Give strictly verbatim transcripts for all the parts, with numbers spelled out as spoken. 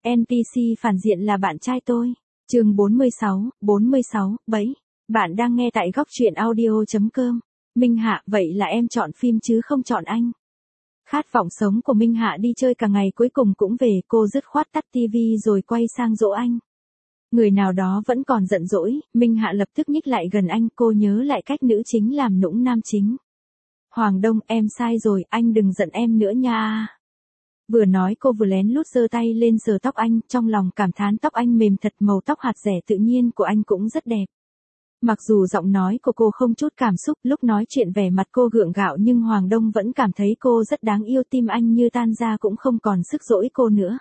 en pê xê phản diện là bạn trai tôi. Chương bốn mươi sáu, bốn mươi sáu, bẫy. Bạn đang nghe tại góc truyện audio chấm com. Minh Hạ, vậy là em chọn phim chứ không chọn anh. Khát vọng sống của Minh Hạ đi chơi cả ngày cuối cùng cũng về, cô dứt khoát tắt tivi rồi quay sang dỗ anh. Người nào đó vẫn còn giận dỗi, Minh Hạ lập tức nhích lại gần anh, cô nhớ lại cách nữ chính làm nũng nam chính. Hoàng Đông, em sai rồi, anh đừng giận em nữa nha. Vừa nói cô vừa lén lút giơ tay lên sờ tóc anh, trong lòng cảm thán tóc anh mềm thật, màu tóc hạt rẻ tự nhiên của anh cũng rất đẹp. Mặc dù giọng nói của cô không chút cảm xúc, lúc nói chuyện vẻ mặt cô gượng gạo nhưng Hoàng Đông vẫn cảm thấy cô rất đáng yêu, tim anh như tan ra cũng không còn sức dỗi cô nữa.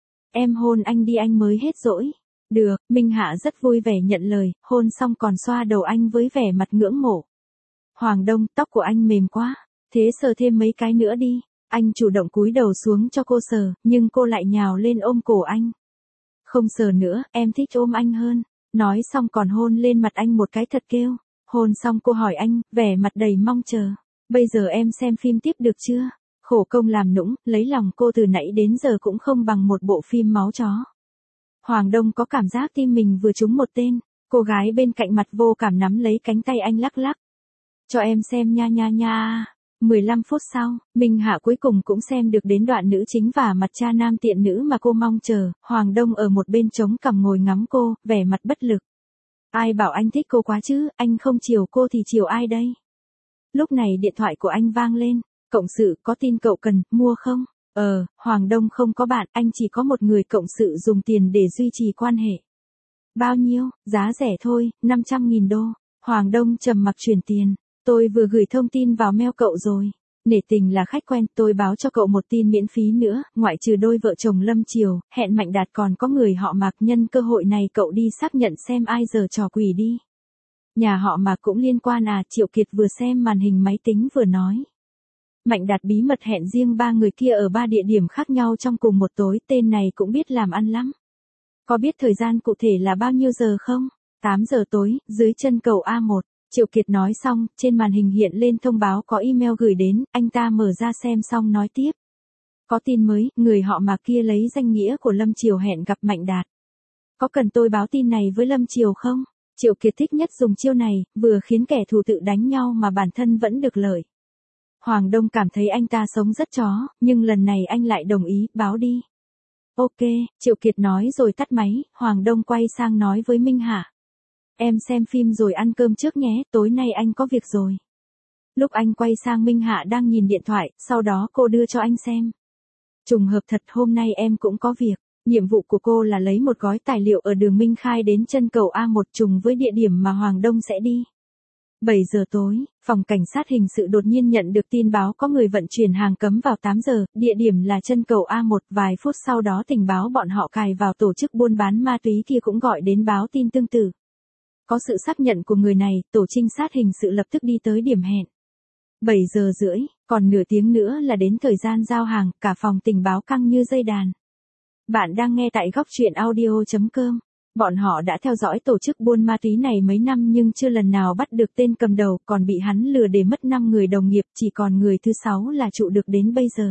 Em hôn anh đi anh mới hết dỗi. Được, Minh Hạ rất vui vẻ nhận lời, hôn xong còn xoa đầu anh với vẻ mặt ngưỡng mộ. Hoàng Đông, tóc của anh mềm quá, thế sờ thêm mấy cái nữa đi. Anh chủ động cúi đầu xuống cho cô sờ, nhưng cô lại nhào lên ôm cổ anh. Không sờ nữa, em thích ôm anh hơn. Nói xong còn hôn lên mặt anh một cái thật kêu. Hôn xong cô hỏi anh, vẻ mặt đầy mong chờ. Bây giờ em xem phim tiếp được chưa? Khổ công làm nũng, lấy lòng cô từ nãy đến giờ cũng không bằng một bộ phim máu chó. Hoàng Đông có cảm giác tim mình vừa trúng một tên. Cô gái bên cạnh mặt vô cảm nắm lấy cánh tay anh lắc lắc. Cho em xem nha nha nha. mười lăm phút sau, Minh Hạ cuối cùng cũng xem được đến đoạn nữ chính và mặt cha nam tiện nữ mà cô mong chờ. Hoàng Đông ở một bên trống cằm ngồi ngắm cô, vẻ mặt bất lực. Ai bảo anh thích cô quá chứ, anh không chiều cô thì chiều ai đây? Lúc này điện thoại của anh vang lên. Cộng sự, có tin cậu cần, mua không? Ờ, Hoàng Đông không có bạn, anh chỉ có một người cộng sự dùng tiền để duy trì quan hệ. Bao nhiêu? Giá rẻ thôi, năm trăm nghìn đô. Hoàng Đông trầm mặc chuyển tiền. Tôi vừa gửi thông tin vào mail cậu rồi. Nể tình là khách quen, tôi báo cho cậu một tin miễn phí nữa, ngoại trừ đôi vợ chồng Lâm Triều, Hẹn Mạnh Đạt còn có người họ Mạc, nhân cơ hội này cậu đi xác nhận xem ai giở trò quỷ đi. Nhà họ Mạc cũng liên quan à, Triệu Kiệt vừa xem màn hình máy tính vừa nói. Mạnh Đạt bí mật hẹn riêng ba người kia ở ba địa điểm khác nhau trong cùng một tối, tên này cũng biết làm ăn lắm. Có biết thời gian cụ thể là bao nhiêu giờ không? tám giờ tối, dưới chân cầu A một. Triệu Kiệt nói xong, trên màn hình hiện lên thông báo có email gửi đến, anh ta mở ra xem xong nói tiếp. Có tin mới, người họ Mạc kia lấy danh nghĩa của Lâm Triều hẹn gặp Mạnh Đạt. Có cần tôi báo tin này với Lâm Triều không? Triệu Kiệt thích nhất dùng chiêu này, vừa khiến kẻ thù tự đánh nhau mà bản thân vẫn được lợi. Hoàng Đông cảm thấy anh ta sống rất chó, nhưng lần này anh lại đồng ý, báo đi. Ok, Triệu Kiệt nói rồi tắt máy, Hoàng Đông quay sang nói với Minh Hạ. Em xem phim rồi ăn cơm trước nhé, tối nay anh có việc rồi. Lúc anh quay sang Minh Hạ đang nhìn điện thoại, sau đó cô đưa cho anh xem. Trùng hợp thật, hôm nay em cũng có việc. Nhiệm vụ của cô là lấy một gói tài liệu ở đường Minh Khai đến chân cầu A một trùng với địa điểm mà Hoàng Đông sẽ đi. bảy giờ tối, phòng cảnh sát hình sự đột nhiên nhận được tin báo có người vận chuyển hàng cấm vào tám giờ, địa điểm là chân cầu A một, vài phút sau đó tình báo bọn họ cài vào tổ chức buôn bán ma túy kia cũng gọi đến báo tin tương tự. Có sự xác nhận của người này, tổ trinh sát hình sự lập tức đi tới điểm hẹn. bảy giờ rưỡi, còn nửa tiếng nữa là đến thời gian giao hàng, cả phòng tình báo căng như dây đàn. Bạn đang nghe tại góc truyện audio chấm com. Bọn họ đã theo dõi tổ chức buôn ma túy này mấy năm nhưng chưa lần nào bắt được tên cầm đầu, còn bị hắn lừa để mất năm người đồng nghiệp, chỉ còn người thứ sáu là trụ được đến bây giờ.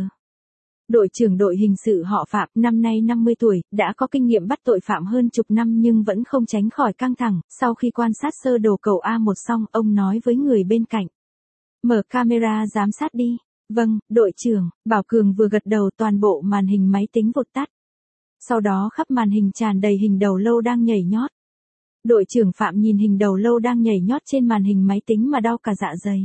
Đội trưởng đội hình sự họ Phạm, năm nay năm mươi tuổi, đã có kinh nghiệm bắt tội phạm hơn chục năm nhưng vẫn không tránh khỏi căng thẳng. Sau khi quan sát sơ đồ cầu A một xong, ông nói với người bên cạnh. Mở camera giám sát đi. Vâng, đội trưởng. Bảo Cường vừa gật đầu, toàn bộ màn hình máy tính vụt tắt. Sau đó khắp màn hình tràn đầy hình đầu lâu đang nhảy nhót. Đội trưởng Phạm nhìn hình đầu lâu đang nhảy nhót trên màn hình máy tính mà đau cả dạ dày.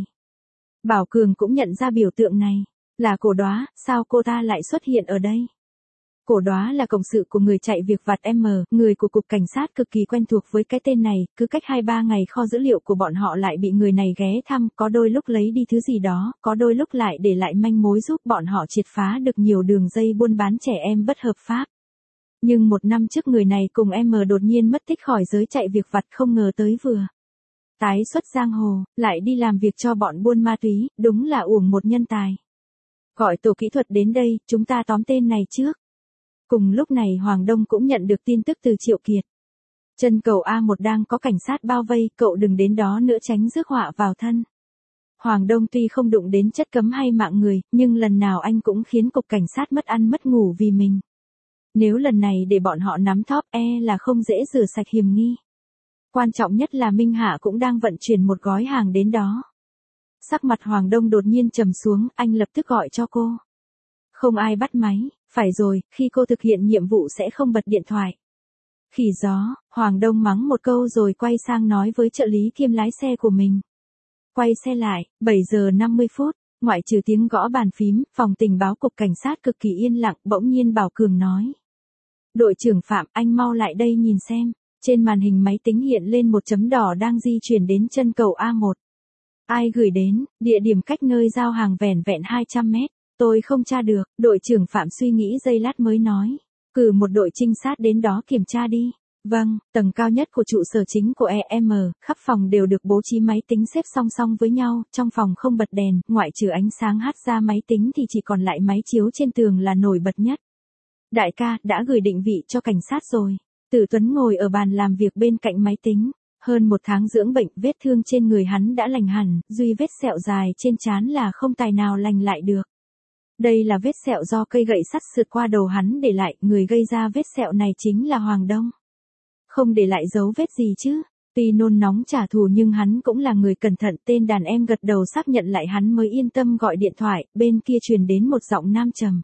Bảo Cường cũng nhận ra biểu tượng này. Là Cổ Đóa, sao cô ta lại xuất hiện ở đây? Cổ Đóa là cộng sự của người chạy việc vặt M, người của cục cảnh sát cực kỳ quen thuộc với cái tên này, cứ cách hai ba ngày kho dữ liệu của bọn họ lại bị người này ghé thăm, có đôi lúc lấy đi thứ gì đó, có đôi lúc lại để lại manh mối giúp bọn họ triệt phá được nhiều đường dây buôn bán trẻ em bất hợp pháp. Nhưng một năm trước người này cùng M đột nhiên mất tích khỏi giới chạy việc vặt, không ngờ tới vừa tái xuất giang hồ, lại đi làm việc cho bọn buôn ma túy, đúng là uổng một nhân tài. Gọi tổ kỹ thuật đến đây, chúng ta tóm tên này trước. Cùng lúc này Hoàng Đông cũng nhận được tin tức từ Triệu Kiệt. Chân cầu A một đang có cảnh sát bao vây, cậu đừng đến đó nữa tránh rước họa vào thân. Hoàng Đông tuy không đụng đến chất cấm hay mạng người, nhưng lần nào anh cũng khiến cục cảnh sát mất ăn mất ngủ vì mình. Nếu lần này để bọn họ nắm thóp e là không dễ rửa sạch hiểm nghi. Quan trọng nhất là Minh Hạ cũng đang vận chuyển một gói hàng đến đó. Sắc mặt Hoàng Đông đột nhiên trầm xuống, anh lập tức gọi cho cô. Không ai bắt máy, phải rồi, khi cô thực hiện nhiệm vụ sẽ không bật điện thoại. Khỉ gió, Hoàng Đông mắng một câu rồi quay sang nói với trợ lý kiêm lái xe của mình. Quay xe lại, bảy giờ năm mươi phút, ngoại trừ tiếng gõ bàn phím, phòng tình báo cục cảnh sát cực kỳ yên lặng, bỗng nhiên Bảo Cường nói. Đội trưởng Phạm, anh mau lại đây nhìn xem. Trên màn hình máy tính hiện lên một chấm đỏ đang di chuyển đến chân cầu A một. Ai gửi đến, địa điểm cách nơi giao hàng vẻn vẹn hai trăm mét. Tôi không tra được, đội trưởng Phạm suy nghĩ giây lát mới nói. Cử một đội trinh sát đến đó kiểm tra đi. Vâng, tầng cao nhất của trụ sở chính của e em, khắp phòng đều được bố trí máy tính xếp song song với nhau, trong phòng không bật đèn, ngoại trừ ánh sáng hắt ra máy tính thì chỉ còn lại máy chiếu trên tường là nổi bật nhất. Đại ca, đã gửi định vị cho cảnh sát rồi. Tử Tuấn ngồi ở bàn làm việc bên cạnh máy tính. Hơn một tháng dưỡng bệnh, vết thương trên người hắn đã lành hẳn, duy vết sẹo dài trên trán là không tài nào lành lại được. Đây là vết sẹo do cây gậy sắt sượt qua đầu hắn để lại, người gây ra vết sẹo này chính là Hoàng Đông. Không để lại dấu vết gì chứ, tuy nôn nóng trả thù nhưng hắn cũng là người cẩn thận. Tên đàn em gật đầu xác nhận lại hắn mới yên tâm gọi điện thoại, bên kia truyền đến một giọng nam trầm.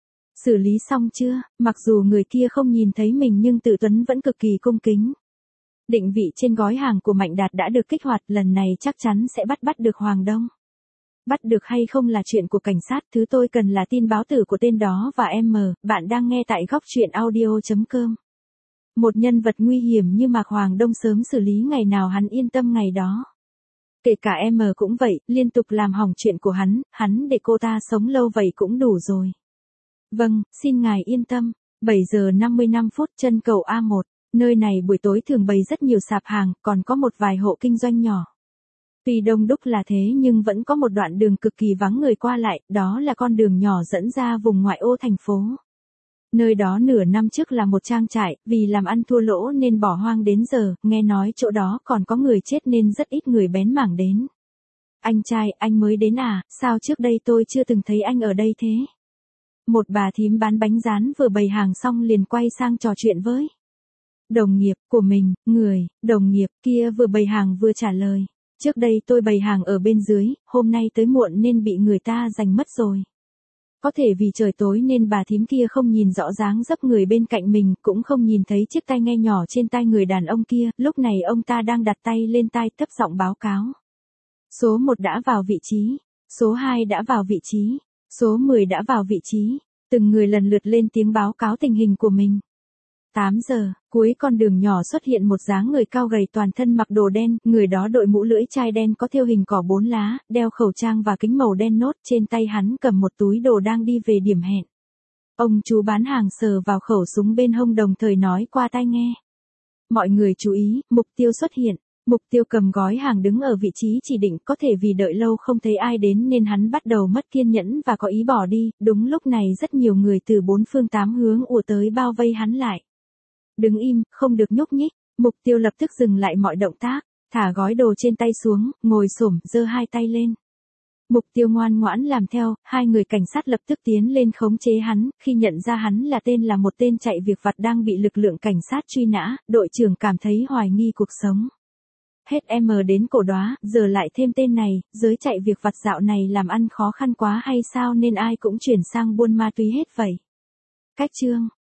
Xử lý xong chưa? Mặc dù người kia không nhìn thấy mình nhưng Tử Tuấn vẫn cực kỳ cung kính. Định vị trên gói hàng của Mạnh Đạt đã được kích hoạt, lần này chắc chắn sẽ bắt bắt được Hoàng Đông. Bắt được hay không là chuyện của cảnh sát, thứ tôi cần là tin báo tử của tên đó và em. Bạn đang nghe tại góc truyện audio chấm com. Một nhân vật nguy hiểm như Mạc Hoàng Đông sớm xử lý ngày nào hắn yên tâm ngày đó. Kể cả em cũng vậy, liên tục làm hỏng chuyện của hắn, hắn để cô ta sống lâu vậy cũng đủ rồi. Vâng, xin ngài yên tâm. bảy giờ năm mươi lăm phút, chân cầu A một. Nơi này buổi tối thường bày rất nhiều sạp hàng, còn có một vài hộ kinh doanh nhỏ. Tuy đông đúc là thế nhưng vẫn có một đoạn đường cực kỳ vắng người qua lại, đó là con đường nhỏ dẫn ra vùng ngoại ô thành phố. Nơi đó nửa năm trước là một trang trại, vì làm ăn thua lỗ nên bỏ hoang đến giờ, nghe nói chỗ đó còn có người chết nên rất ít người bén mảng đến. Anh trai, anh mới đến à, sao trước đây tôi chưa từng thấy anh ở đây thế? Một bà thím bán bánh rán vừa bày hàng xong liền quay sang trò chuyện với đồng nghiệp của mình, người, đồng nghiệp kia vừa bày hàng vừa trả lời. Trước đây tôi bày hàng ở bên dưới, hôm nay tới muộn nên bị người ta giành mất rồi. Có thể vì trời tối nên bà thím kia không nhìn rõ dáng dấp người bên cạnh mình, cũng không nhìn thấy chiếc tai nghe nhỏ trên tai người đàn ông kia, lúc này ông ta đang đặt tay lên tai thấp giọng báo cáo. Số một đã vào vị trí, số hai đã vào vị trí, số mười đã vào vị trí, từng người lần lượt lên tiếng báo cáo tình hình của mình. tám giờ, cuối con đường nhỏ xuất hiện một dáng người cao gầy toàn thân mặc đồ đen, người đó đội mũ lưỡi chai đen có thêu hình cỏ bốn lá, đeo khẩu trang và kính màu đen nốt, trên tay hắn cầm một túi đồ đang đi về điểm hẹn. Ông chú bán hàng sờ vào khẩu súng bên hông đồng thời nói qua tai nghe. Mọi người chú ý, mục tiêu xuất hiện. Mục tiêu cầm gói hàng đứng ở vị trí chỉ định, có thể vì đợi lâu không thấy ai đến nên hắn bắt đầu mất kiên nhẫn và có ý bỏ đi. Đúng lúc này rất nhiều người từ bốn phương tám hướng ùa tới bao vây hắn lại. Đứng im, không được nhúc nhích. Mục tiêu lập tức dừng lại mọi động tác, thả gói đồ trên tay xuống, ngồi xổm, giơ hai tay lên. Mục tiêu ngoan ngoãn làm theo, hai người cảnh sát lập tức tiến lên khống chế hắn, khi nhận ra hắn là tên là một tên chạy việc vặt đang bị lực lượng cảnh sát truy nã, đội trưởng cảm thấy hoài nghi cuộc sống. Hết em đến cổ đóa, giờ lại thêm tên này, giới chạy việc vặt dạo này làm ăn khó khăn quá hay sao nên ai cũng chuyển sang buôn ma túy hết vậy. Cách chương